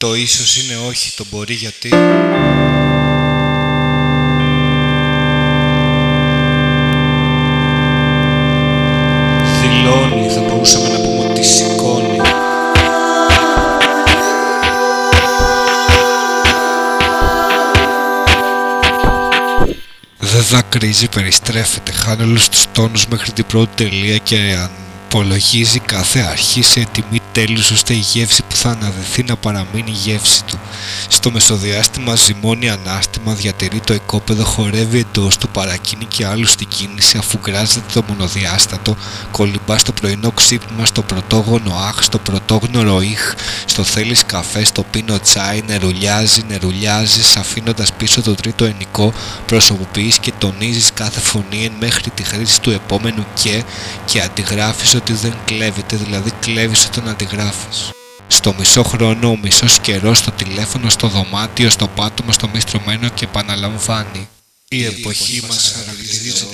Το ίσως είναι όχι, το μπορεί γιατί. Δηλώνει, θα μπορούσαμε να πούμε ότι σηκώνει. Δεν δακρύζει, περιστρέφεται, χάνει όλους τους τόνους μέχρι την πρώτη τελεία και απολογίζει κάθε αρχή σε τιμή τέλους, ώστε η γεύση που θα αναδεθεί να παραμείνει η γεύση του. Στο μεσοδιάστημα ζυμώνει ανάστημα, διατηρεί το οικόπεδο, χορεύει εντός του, παρακίνει και άλλους στην κίνηση, αφού γκράζεται το μονοδιάστατο, κολυμπά στο πρωινό ξύπνημα, στο πρωτόγονο αχ, στο πρωτόγνωρο ηχ, στο θέλεις καφέ, στο πίνω τσάι, νερουλιάζεις, αφήνοντας πίσω το τρίτο ενικό, προσωποποιείς και τονίζεις κάθε φωνή εν μέχρι τη χρήση του επόμενου και αντιγράφεις ότι δεν κλέβεται, δηλαδή κλέβεις όταν αντιγράφεις. Στο μισό χρόνο, ο μισός καιρός, στο τηλέφωνο, στο δωμάτιο, στο πάτωμα, στο μη στρωμένο και επαναλαμβάνει. Η εποχή μας χαρακτηρίζεται